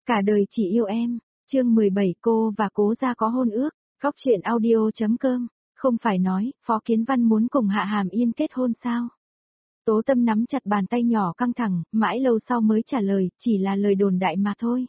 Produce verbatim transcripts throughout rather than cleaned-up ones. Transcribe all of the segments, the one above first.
Cả đời chỉ yêu em. Chương mười bảy cô và Cố gia có hôn ước. Góc truyện audio.com. Không phải nói, Phó Kiến Văn muốn cùng Hạ Hàm Yên kết hôn sao? Tố Tâm nắm chặt bàn tay nhỏ căng thẳng, mãi lâu sau mới trả lời, chỉ là lời đồn đại mà thôi.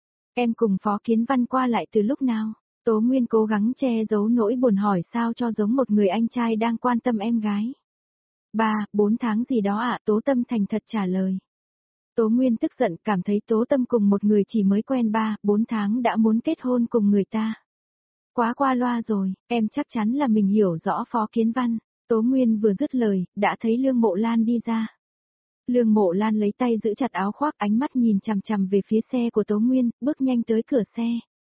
Em cùng Phó Kiến Văn qua lại từ lúc nào? Tố Nguyên cố gắng che giấu nỗi buồn hỏi sao cho giống một người anh trai đang quan tâm em gái. Ba, bốn tháng gì đó ạ, Tố Tâm thành thật trả lời. Tố Nguyên tức giận, cảm thấy Tố Tâm cùng một người chỉ mới quen ba, bốn tháng đã muốn kết hôn cùng người ta. Quá qua loa rồi, em chắc chắn là mình hiểu rõ Phó Kiến Văn. Tố Nguyên vừa dứt lời, đã thấy Lương Mộ Lan đi ra. Lương Mộ Lan lấy tay giữ chặt áo khoác, ánh mắt nhìn chằm chằm về phía xe của Tố Nguyên, bước nhanh tới cửa xe.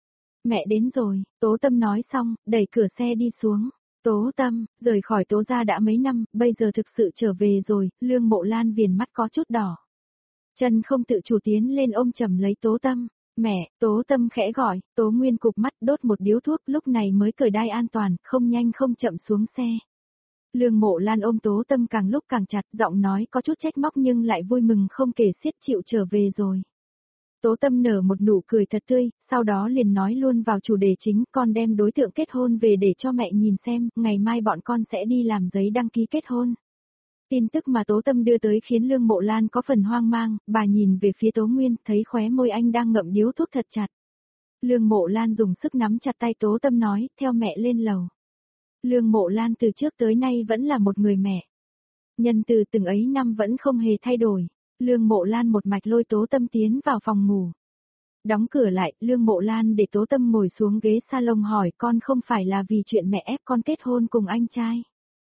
Mẹ đến rồi, Tố Tâm nói xong, đẩy cửa xe đi xuống. Tố Tâm, rời khỏi Tố gia đã mấy năm, bây giờ thực sự trở về rồi, Lương Mộ Lan viền mắt có chút đỏ. Chân không tự chủ tiến lên ôm chầm lấy Tố Tâm. Mẹ, Tố Tâm khẽ gọi, Tố Nguyên cụp mắt đốt một điếu thuốc, lúc này mới cởi đai an toàn, không nhanh không chậm xuống xe. Lương Mộ Lan ôm Tố Tâm càng lúc càng chặt, giọng nói có chút trách móc nhưng lại vui mừng không kể xiết, chịu trở về rồi. Tố Tâm nở một nụ cười thật tươi, sau đó liền nói luôn vào chủ đề chính, con đem đối tượng kết hôn về để cho mẹ nhìn xem, ngày mai bọn con sẽ đi làm giấy đăng ký kết hôn. Tin tức mà Tố Tâm đưa tới khiến Lương Mộ Lan có phần hoang mang, bà nhìn về phía Tố Nguyên, thấy khóe môi anh đang ngậm điếu thuốc thật chặt. Lương Mộ Lan dùng sức nắm chặt tay Tố Tâm nói, theo mẹ lên lầu. Lương Mộ Lan từ trước tới nay vẫn là một người mẹ. Nhân từ từng ấy năm vẫn không hề thay đổi. Lương Mộ Lan một mạch lôi Tố Tâm tiến vào phòng ngủ. Đóng cửa lại, Lương Mộ Lan để Tố Tâm ngồi xuống ghế salon hỏi con không phải là vì chuyện mẹ ép con kết hôn cùng anh trai.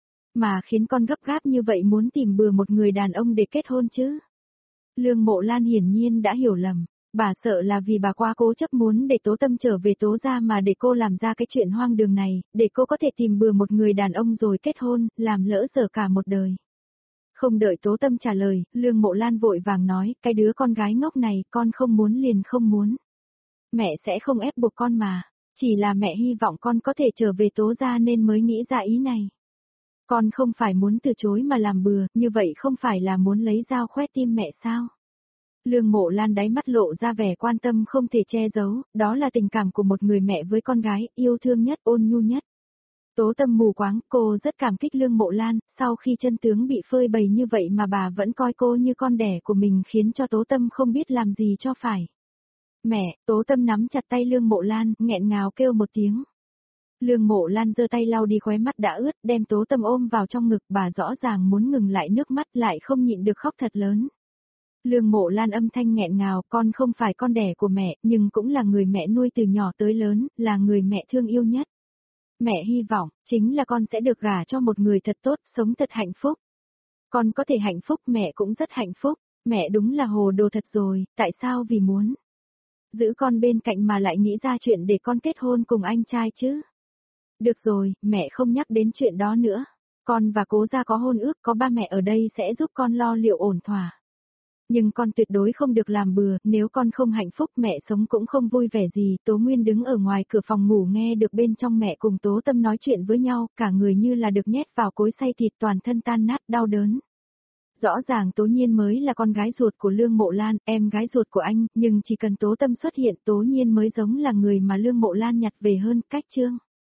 Mà khiến con gấp gáp như vậy muốn tìm bừa một người đàn ông để kết hôn chứ. Lương Mộ Lan hiển nhiên đã hiểu lầm. Bà sợ là vì bà quá cố chấp muốn để Tố Tâm trở về Tố gia mà để cô làm ra cái chuyện hoang đường này, để cô có thể tìm bừa một người đàn ông rồi kết hôn, làm lỡ dở cả một đời. Không đợi Tố Tâm trả lời, Lương Mộ Lan vội vàng nói, cái đứa con gái ngốc này con không muốn liền không muốn. Mẹ sẽ không ép buộc con mà, chỉ là mẹ hy vọng con có thể trở về Tố gia nên mới nghĩ ra ý này. Con không phải muốn từ chối mà làm bừa, như vậy không phải là muốn lấy dao khoét tim mẹ sao? Lương Mộ Lan đáy mắt lộ ra vẻ quan tâm không thể che giấu, đó là tình cảm của một người mẹ với con gái, yêu thương nhất, ôn nhu nhất. Tố Tâm mù quáng, cô rất cảm kích Lương Mộ Lan, sau khi chân tướng bị phơi bày như vậy mà bà vẫn coi cô như con đẻ của mình khiến cho Tố Tâm không biết làm gì cho phải. Mẹ, Tố Tâm nắm chặt tay Lương Mộ Lan, nghẹn ngào kêu một tiếng. Lương Mộ Lan giơ tay lau đi khóe mắt đã ướt, đem Tố Tâm ôm vào trong ngực, bà rõ ràng muốn ngừng lại nước mắt lại không nhịn được khóc thật lớn. Lương Mộ Lan âm thanh nghẹn ngào, con không phải con đẻ của mẹ, nhưng cũng là người mẹ nuôi từ nhỏ tới lớn, là người mẹ thương yêu nhất. Mẹ hy vọng, chính là con sẽ được gả cho một người thật tốt, sống thật hạnh phúc. Con có thể hạnh phúc, mẹ cũng rất hạnh phúc, mẹ đúng là hồ đồ thật rồi, tại sao vì muốn giữ con bên cạnh mà lại nghĩ ra chuyện để con kết hôn cùng anh trai chứ? Được rồi, mẹ không nhắc đến chuyện đó nữa. Con và Cố gia có hôn ước, có ba mẹ ở đây sẽ giúp con lo liệu ổn thỏa. Nhưng con tuyệt đối không được làm bừa, nếu con không hạnh phúc mẹ sống cũng không vui vẻ gì. Tố Nguyên đứng ở ngoài cửa phòng ngủ nghe được bên trong mẹ cùng Tố Tâm nói chuyện với nhau, cả người như là được nhét vào cối xay thịt, toàn thân tan nát đau đớn. Rõ ràng Tố Nhiên mới là con gái ruột của Lương Mộ Lan, em gái ruột của anh, nhưng chỉ cần Tố Tâm xuất hiện Tố Nhiên mới giống là người mà Lương Mộ Lan nhặt về hơn. Cách chương